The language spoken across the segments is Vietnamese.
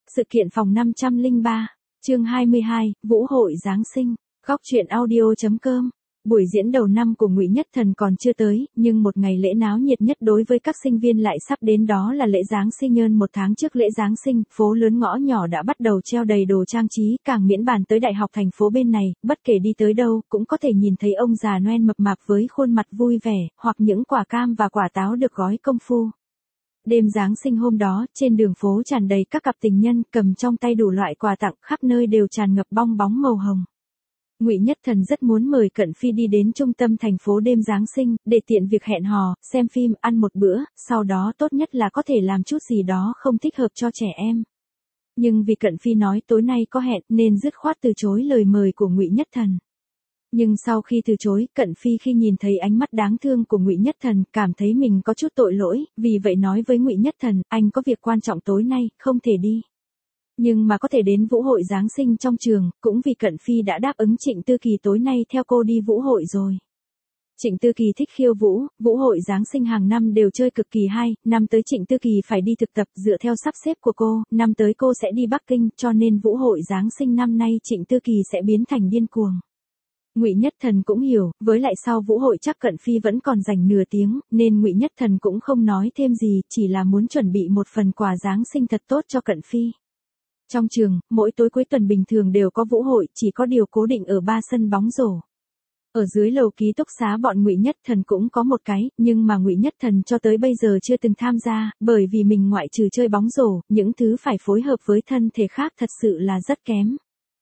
Sự kiện phòng 503, chương 22, Vũ hội Giáng sinh, góc truyện audio.com. Buổi diễn đầu năm của Ngụy Nhất Thần còn chưa tới, nhưng một ngày lễ náo nhiệt nhất đối với các sinh viên lại sắp đến, đó là lễ Giáng sinh. Hơn một tháng trước lễ Giáng sinh, phố lớn ngõ nhỏ đã bắt đầu treo đầy đồ trang trí, càng miễn bàn tới đại học thành phố bên này, bất kể đi tới đâu, cũng có thể nhìn thấy ông già Noel mập mạp với khuôn mặt vui vẻ, hoặc những quả cam và quả táo được gói công phu. Đêm Giáng sinh hôm đó, trên đường phố tràn đầy các cặp tình nhân, cầm trong tay đủ loại quà tặng, khắp nơi đều tràn ngập bong bóng màu hồng. Ngụy Nhất Thần rất muốn mời Cận Phi đi đến trung tâm thành phố đêm Giáng sinh, để tiện việc hẹn hò, xem phim, ăn một bữa, sau đó tốt nhất là có thể làm chút gì đó không thích hợp cho trẻ em. Nhưng vì Cận Phi nói tối nay có hẹn, nên dứt khoát từ chối lời mời của Ngụy Nhất Thần. Nhưng sau khi từ chối, Cận Phi khi nhìn thấy ánh mắt đáng thương của Ngụy Nhất Thần, cảm thấy mình có chút tội lỗi, vì vậy nói với Ngụy Nhất Thần, anh có việc quan trọng tối nay, không thể đi. Nhưng mà có thể đến vũ hội Giáng sinh trong trường, cũng vì Cận Phi đã đáp ứng Trịnh Tư Kỳ tối nay theo cô đi vũ hội rồi. Trịnh Tư Kỳ thích khiêu vũ, vũ hội Giáng sinh hàng năm đều chơi cực kỳ hay, năm tới Trịnh Tư Kỳ phải đi thực tập dựa theo sắp xếp của cô, năm tới cô sẽ đi Bắc Kinh, cho nên vũ hội Giáng sinh năm nay Trịnh Tư Kỳ sẽ biến thành điên cuồng. Ngụy Nhất Thần cũng hiểu, với lại sau vũ hội chắc Cận Phi vẫn còn dành nửa tiếng, nên Ngụy Nhất Thần cũng không nói thêm gì, chỉ là muốn chuẩn bị một phần quà Giáng sinh thật tốt cho Cận Phi. Trong trường, mỗi tối cuối tuần bình thường đều có vũ hội, chỉ có điều cố định ở 3 sân bóng rổ. Ở dưới lầu ký túc xá bọn Ngụy Nhất Thần cũng có một cái, nhưng mà Ngụy Nhất Thần cho tới bây giờ chưa từng tham gia, bởi vì mình ngoại trừ chơi bóng rổ, những thứ phải phối hợp với thân thể khác thật sự là rất kém.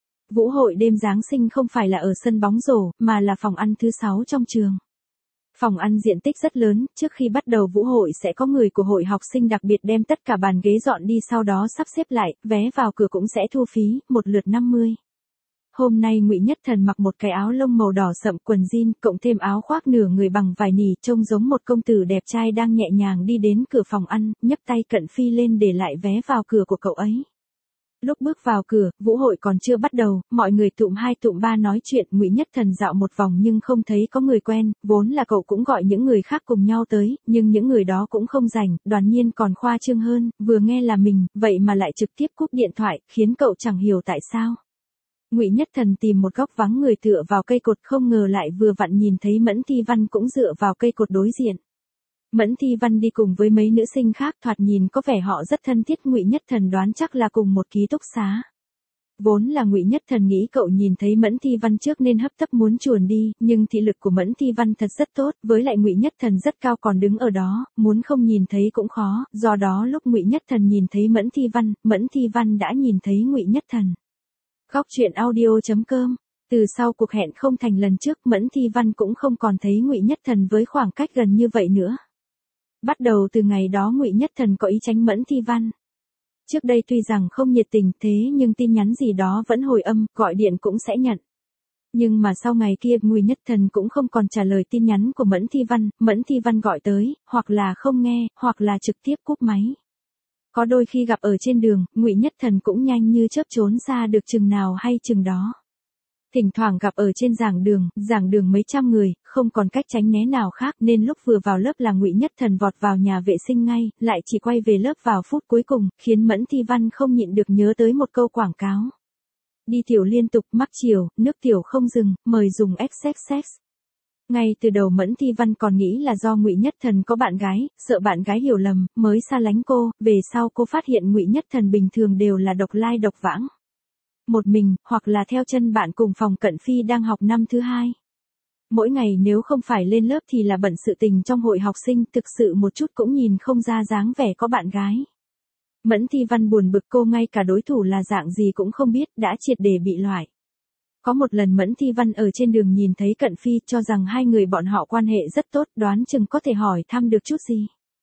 Vũ hội đêm Giáng sinh không phải là ở sân bóng rổ, mà là phòng ăn thứ 6 trong trường. Phòng ăn diện tích rất lớn, trước khi bắt đầu vũ hội sẽ có người của hội học sinh đặc biệt đem tất cả bàn ghế dọn đi, sau đó sắp xếp lại, vé vào cửa cũng sẽ thu phí, một lượt 50. Hôm nay Ngụy Nhất Thần mặc một cái áo lông màu đỏ sậm, quần jean, cộng thêm áo khoác nửa người bằng vải nỉ, trông giống một công tử đẹp trai đang nhẹ nhàng đi đến cửa phòng ăn, nhấc tay Cận Phi lên để lại vé vào cửa của cậu ấy. Lúc bước vào cửa, vũ hội còn chưa bắt đầu, mọi người tụm 2 tụm 3 nói chuyện, Ngụy Nhất Thần dạo một vòng nhưng không thấy có người quen, vốn là cậu cũng gọi những người khác cùng nhau tới, nhưng những người đó cũng không rảnh, Đoàn Nhiên còn khoa trương hơn, vừa nghe là mình, vậy mà lại trực tiếp cúp điện thoại, khiến cậu chẳng hiểu tại sao. Ngụy Nhất Thần tìm một góc vắng người tựa vào cây cột, không ngờ lại vừa vặn nhìn thấy Mẫn Thi Văn cũng dựa vào cây cột đối diện. Mẫn Thi Văn đi cùng với mấy nữ sinh khác, thoạt nhìn có vẻ họ rất thân thiết, Ngụy Nhất Thần đoán chắc là cùng một ký túc xá. Vốn là Ngụy Nhất Thần nghĩ cậu nhìn thấy Mẫn Thi Văn trước nên hấp tấp muốn chuồn đi, nhưng thị lực của Mẫn Thi Văn thật rất tốt, với lại Ngụy Nhất Thần rất cao còn đứng ở đó, muốn không nhìn thấy cũng khó, do đó lúc Ngụy Nhất Thần nhìn thấy Mẫn Thi Văn đã nhìn thấy Ngụy Nhất Thần. Góc truyện audio.com. Từ sau cuộc hẹn không thành lần trước, Mẫn Thi Văn cũng không còn thấy Ngụy Nhất Thần với khoảng cách gần như vậy nữa. Bắt đầu từ ngày đó Ngụy Nhất Thần có ý tránh Mẫn Thi Văn. Trước đây tuy rằng không nhiệt tình thế nhưng tin nhắn gì đó vẫn hồi âm, gọi điện cũng sẽ nhận. Nhưng mà sau ngày kia Ngụy Nhất Thần cũng không còn trả lời tin nhắn của Mẫn Thi Văn gọi tới, hoặc là không nghe, hoặc là trực tiếp cúp máy. Có đôi khi gặp ở trên đường, Ngụy Nhất Thần cũng nhanh như chớp trốn xa được chừng nào hay chừng đó. Thỉnh thoảng gặp ở trên giảng đường mấy trăm người, không còn cách tránh né nào khác nên lúc vừa vào lớp là Ngụy Nhất Thần vọt vào nhà vệ sinh ngay, lại chỉ quay về lớp vào phút cuối cùng, khiến Mẫn Thi Văn không nhịn được nhớ tới một câu quảng cáo. Đi tiểu liên tục, mắc chiều, nước tiểu không dừng, mời dùng XXX. Ngay từ đầu Mẫn Thi Văn còn nghĩ là do Ngụy Nhất Thần có bạn gái, sợ bạn gái hiểu lầm, mới xa lánh cô, về sau cô phát hiện Ngụy Nhất Thần bình thường đều là độc lai độc vãng. Một mình, hoặc là theo chân bạn cùng phòng. Cận Phi đang học năm thứ 2. Mỗi ngày nếu không phải lên lớp thì là bận sự tình trong hội học sinh, thực sự một chút cũng nhìn không ra dáng vẻ có bạn gái. Mẫn Thi Văn buồn bực, cô ngay cả đối thủ là dạng gì cũng không biết, đã triệt để bị loại. Có một lần Mẫn Thi Văn ở trên đường nhìn thấy Cận Phi, cho rằng hai người bọn họ quan hệ rất tốt, đoán chừng có thể hỏi thăm được chút gì.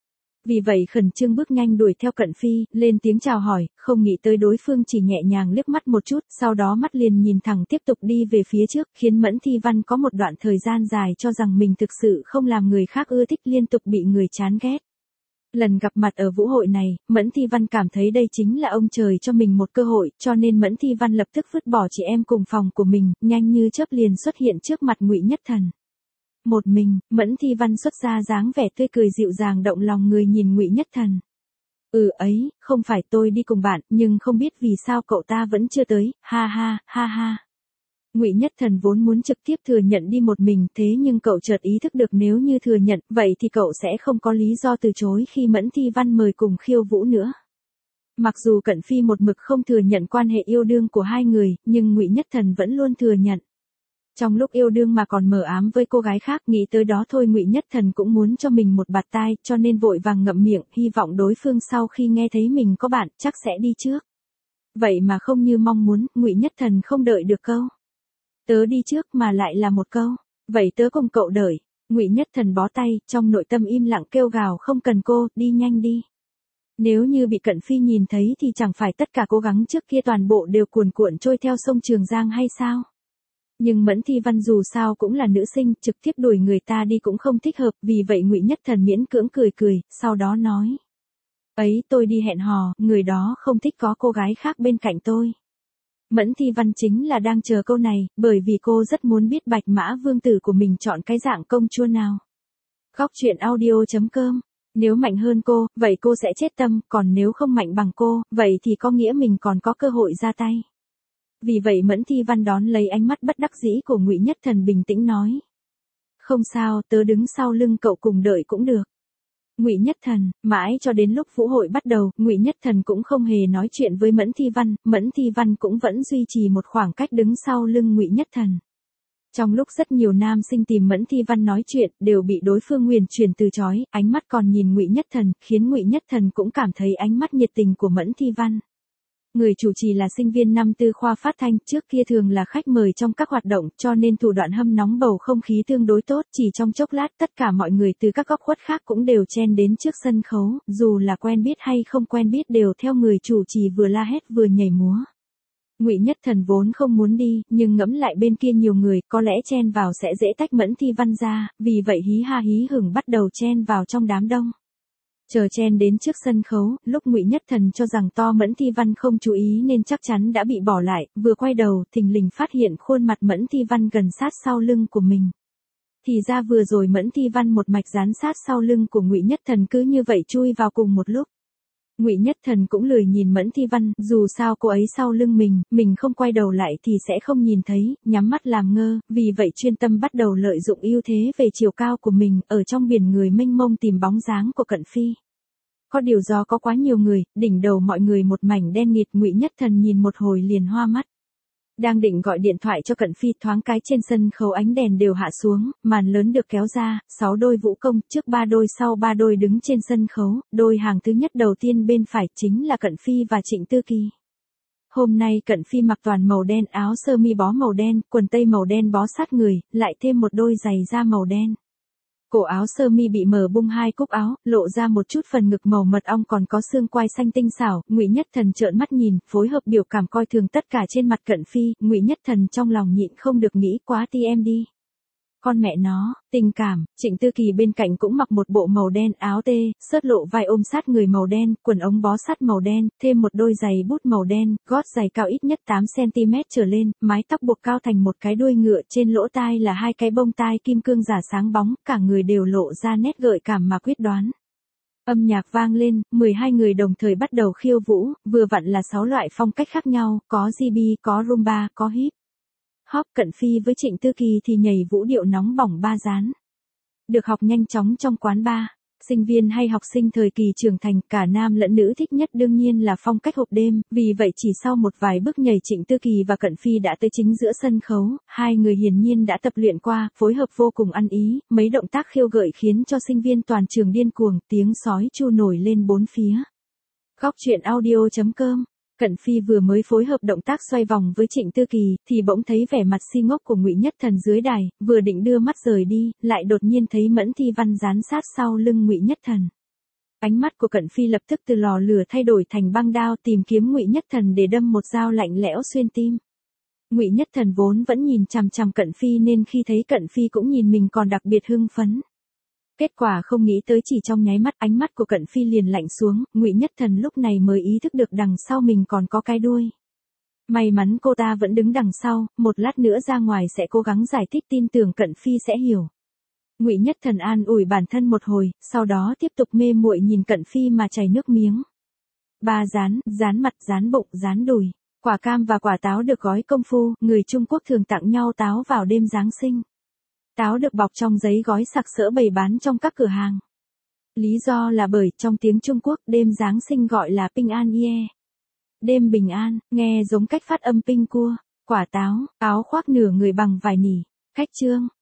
Vì vậy khẩn trương bước nhanh đuổi theo Cận Phi, lên tiếng chào hỏi, không nghĩ tới đối phương chỉ nhẹ nhàng liếc mắt một chút, sau đó mắt liền nhìn thẳng tiếp tục đi về phía trước, khiến Mẫn Thi Văn có một đoạn thời gian dài cho rằng mình thực sự không làm người khác ưa thích, liên tục bị người chán ghét. Lần gặp mặt ở vũ hội này, Mẫn Thi Văn cảm thấy đây chính là ông trời cho mình một cơ hội, cho nên Mẫn Thi Văn lập tức vứt bỏ chị em cùng phòng của mình, nhanh như chớp liền xuất hiện trước mặt Ngụy Nhất Thần. Một mình, Mẫn Thi Văn xuất ra dáng vẻ tươi cười dịu dàng động lòng người nhìn Ngụy Nhất Thần. Ấy, không phải tôi đi cùng bạn, nhưng không biết vì sao cậu ta vẫn chưa tới, ha ha, ha ha. Ngụy Nhất Thần vốn muốn trực tiếp thừa nhận đi một mình, thế nhưng cậu chợt ý thức được nếu như thừa nhận, vậy thì cậu sẽ không có lý do từ chối khi Mẫn Thi Văn mời cùng khiêu vũ nữa. Mặc dù Cận Phi một mực không thừa nhận quan hệ yêu đương của hai người, nhưng Ngụy Nhất Thần vẫn luôn thừa nhận. Trong lúc yêu đương mà còn mờ ám với cô gái khác, nghĩ tới đó thôi Ngụy Nhất Thần cũng muốn cho mình một bạt tai, cho nên vội vàng ngậm miệng, hy vọng đối phương sau khi nghe thấy mình có bạn, chắc sẽ đi trước. Vậy mà không như mong muốn, Ngụy Nhất Thần không đợi được câu "Tớ đi trước" mà lại là một câu "Vậy tớ cùng cậu đợi." Ngụy Nhất Thần bó tay, trong nội tâm im lặng kêu gào không cần cô, đi nhanh đi. Nếu như bị Cận Phi nhìn thấy thì chẳng phải tất cả cố gắng trước kia toàn bộ đều cuồn cuộn trôi theo sông Trường Giang hay sao? Nhưng Mẫn Thi Văn dù sao cũng là nữ sinh, trực tiếp đuổi người ta đi cũng không thích hợp, vì vậy Ngụy Nhất Thần miễn cưỡng cười cười, sau đó nói: "Ấy, tôi đi hẹn hò, người đó không thích có cô gái khác bên cạnh tôi." Mẫn Thi Văn chính là đang chờ câu này, bởi vì cô rất muốn biết Bạch Mã Vương tử của mình chọn cái dạng công chúa nào. Góc truyện audio.com. Nếu mạnh hơn cô, vậy cô sẽ chết tâm, còn nếu không mạnh bằng cô, vậy thì có nghĩa mình còn có cơ hội ra tay. Vì vậy Mẫn Thi Văn đón lấy ánh mắt bất đắc dĩ của Ngụy Nhất Thần bình tĩnh nói: "Không sao, tớ đứng sau lưng cậu cùng đợi cũng được." Ngụy Nhất Thần, mãi cho đến lúc vũ hội bắt đầu, Ngụy Nhất Thần cũng không hề nói chuyện với Mẫn Thi Văn cũng vẫn duy trì một khoảng cách đứng sau lưng Ngụy Nhất Thần. Trong lúc rất nhiều nam sinh tìm Mẫn Thi Văn nói chuyện, đều bị đối phương nguyền truyền từ chối, ánh mắt còn nhìn Ngụy Nhất Thần, khiến Ngụy Nhất Thần cũng cảm thấy ánh mắt nhiệt tình của Mẫn Thi Văn. Người chủ trì là sinh viên năm tư khoa phát thanh, trước kia thường là khách mời trong các hoạt động, cho nên thủ đoạn hâm nóng bầu không khí tương đối tốt, chỉ trong chốc lát tất cả mọi người từ các góc khuất khác cũng đều chen đến trước sân khấu, dù là quen biết hay không quen biết đều theo người chủ trì vừa la hét vừa nhảy múa. Ngụy Nhất Thần vốn không muốn đi, nhưng ngẫm lại bên kia nhiều người, có lẽ chen vào sẽ dễ tách Mẫn Thi Văn ra, vì vậy hí ha hí hửng bắt đầu chen vào trong đám đông. Chờ chen đến trước sân khấu, lúc Ngụy Nhất Thần cho rằng to Mẫn Thi Văn không chú ý nên chắc chắn đã bị bỏ lại, vừa quay đầu, thình lình phát hiện khuôn mặt Mẫn Thi Văn gần sát sau lưng của mình. Thì ra vừa rồi Mẫn Thi Văn một mạch dán sát sau lưng của Ngụy Nhất Thần cứ như vậy chui vào cùng một lúc. Ngụy Nhất Thần cũng lười nhìn Mẫn Thi Văn, dù sao cô ấy sau lưng mình không quay đầu lại thì sẽ không nhìn thấy, nhắm mắt làm ngơ, vì vậy chuyên tâm bắt đầu lợi dụng ưu thế về chiều cao của mình, ở trong biển người mênh mông tìm bóng dáng của Cận Phi. Có điều do có quá nhiều người, đỉnh đầu mọi người một mảnh đen nghịt, Ngụy Nhất Thần nhìn một hồi liền hoa mắt. Đang định gọi điện thoại cho Cận Phi, thoáng cái trên sân khấu ánh đèn đều hạ xuống, màn lớn được kéo ra, 6 đôi vũ công, trước 3 đôi sau 3 đôi đứng trên sân khấu, đôi hàng thứ nhất đầu tiên bên phải chính là Cận Phi và Trịnh Tư Kỳ. Hôm nay Cận Phi mặc toàn màu đen, áo sơ mi bó màu đen, quần tây màu đen bó sát người, lại thêm một đôi giày da màu đen. Cổ áo sơ mi bị mở bung 2 cúc áo, lộ ra một chút phần ngực màu mật ong còn có xương quai xanh tinh xảo. Ngụy Nhất Thần trợn mắt nhìn, phối hợp biểu cảm coi thường tất cả trên mặt Cận Phi, Ngụy Nhất Thần trong lòng nhịn không được nghĩ quá ti em đi. Con mẹ nó, tình cảm. Trịnh Tư Kỳ bên cạnh cũng mặc một bộ màu đen, áo tê, xớt lộ vai ôm sát người màu đen, quần ống bó sát màu đen, thêm một đôi giày bút màu đen, gót giày cao ít nhất 8 cm trở lên, mái tóc buộc cao thành một cái đuôi ngựa, trên lỗ tai là 2 cái bông tai kim cương giả sáng bóng, cả người đều lộ ra nét gợi cảm mà quyết đoán. Âm nhạc vang lên, 12 người đồng thời bắt đầu khiêu vũ, vừa vặn là 6 loại phong cách khác nhau, có GB, có rumba, có hip hop. Cận Phi với Trịnh Tư Kỳ thì nhảy vũ điệu nóng bỏng ba dán. Được học nhanh chóng trong quán bar. Sinh viên hay học sinh thời kỳ trưởng thành, cả nam lẫn nữ thích nhất đương nhiên là phong cách hộp đêm, vì vậy chỉ sau một vài bước nhảy Trịnh Tư Kỳ và Cận Phi đã tới chính giữa sân khấu, hai người hiển nhiên đã tập luyện qua, phối hợp vô cùng ăn ý, mấy động tác khiêu gợi khiến cho sinh viên toàn trường điên cuồng, tiếng sói chu nổi lên bốn phía. Góc truyện audio.com. Cận Phi vừa mới phối hợp động tác xoay vòng với Trịnh Tư Kỳ, thì bỗng thấy vẻ mặt si ngốc của Ngụy Nhất Thần dưới đài, vừa định đưa mắt rời đi, lại đột nhiên thấy Mẫn Thi Văn dán sát sau lưng Ngụy Nhất Thần. Ánh mắt của Cận Phi lập tức từ lò lửa thay đổi thành băng đao, tìm kiếm Ngụy Nhất Thần để đâm một dao lạnh lẽo xuyên tim. Ngụy Nhất Thần vốn vẫn nhìn chằm chằm Cận Phi nên khi thấy Cận Phi cũng nhìn mình còn đặc biệt hưng phấn. Kết quả không nghĩ tới chỉ trong nháy mắt ánh mắt của Cận Phi liền lạnh xuống, Ngụy Nhất Thần lúc này mới ý thức được đằng sau mình còn có cái đuôi. May mắn cô ta vẫn đứng đằng sau, một lát nữa ra ngoài sẽ cố gắng giải thích, tin tưởng Cận Phi sẽ hiểu. Ngụy Nhất Thần an ủi bản thân một hồi, sau đó tiếp tục mê muội nhìn Cận Phi mà chảy nước miếng. Ba rán, rán mặt, rán bụng, rán đùi. Quả cam và quả táo được gói công phu, người Trung Quốc thường tặng nhau táo vào đêm Giáng sinh. Táo được bọc trong giấy gói sặc sỡ bày bán trong các cửa hàng. Lý do là bởi trong tiếng Trung Quốc đêm Giáng sinh gọi là Pinh An Ye. Đêm bình an, nghe giống cách phát âm Pinh Cua. Quả táo, áo khoác nửa người bằng vải nỉ. Khách trương,